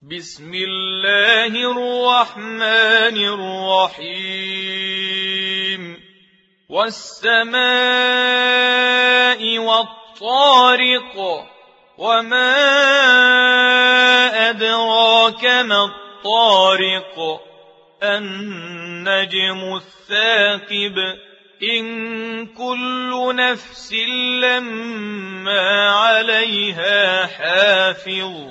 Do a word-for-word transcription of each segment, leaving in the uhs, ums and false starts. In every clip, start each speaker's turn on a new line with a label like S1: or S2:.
S1: بسم الله الرحمن الرحيم والسماء والطارق وما أدراك ما الطارق النجم الثاقب إن كل نفس لما عليها حافظ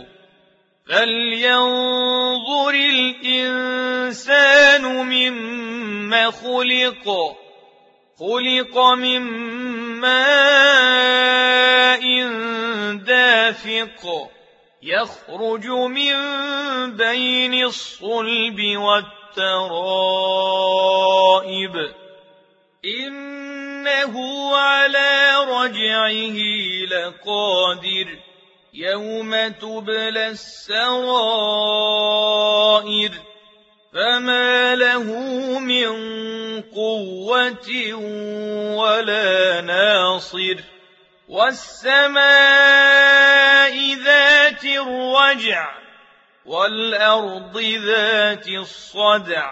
S1: فلينظر الإنسان مما خلق خلق من ماء دافق يخرج من بين الصلب والترائب إنه على رجعه لقادر يوم تبلى السرائر فما له من قوة ولا ناصر والسماء ذات الرجع والأرض ذات الصدع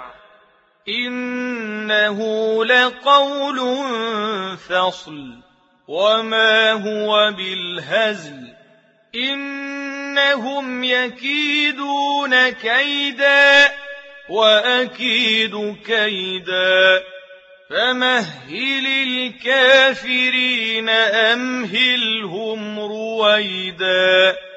S1: إنه لقول فصل وما هو بالهزل إنهم يكيدون كيدا وأكيد كيدا فمهل الكافرين أمهلهم رويدا.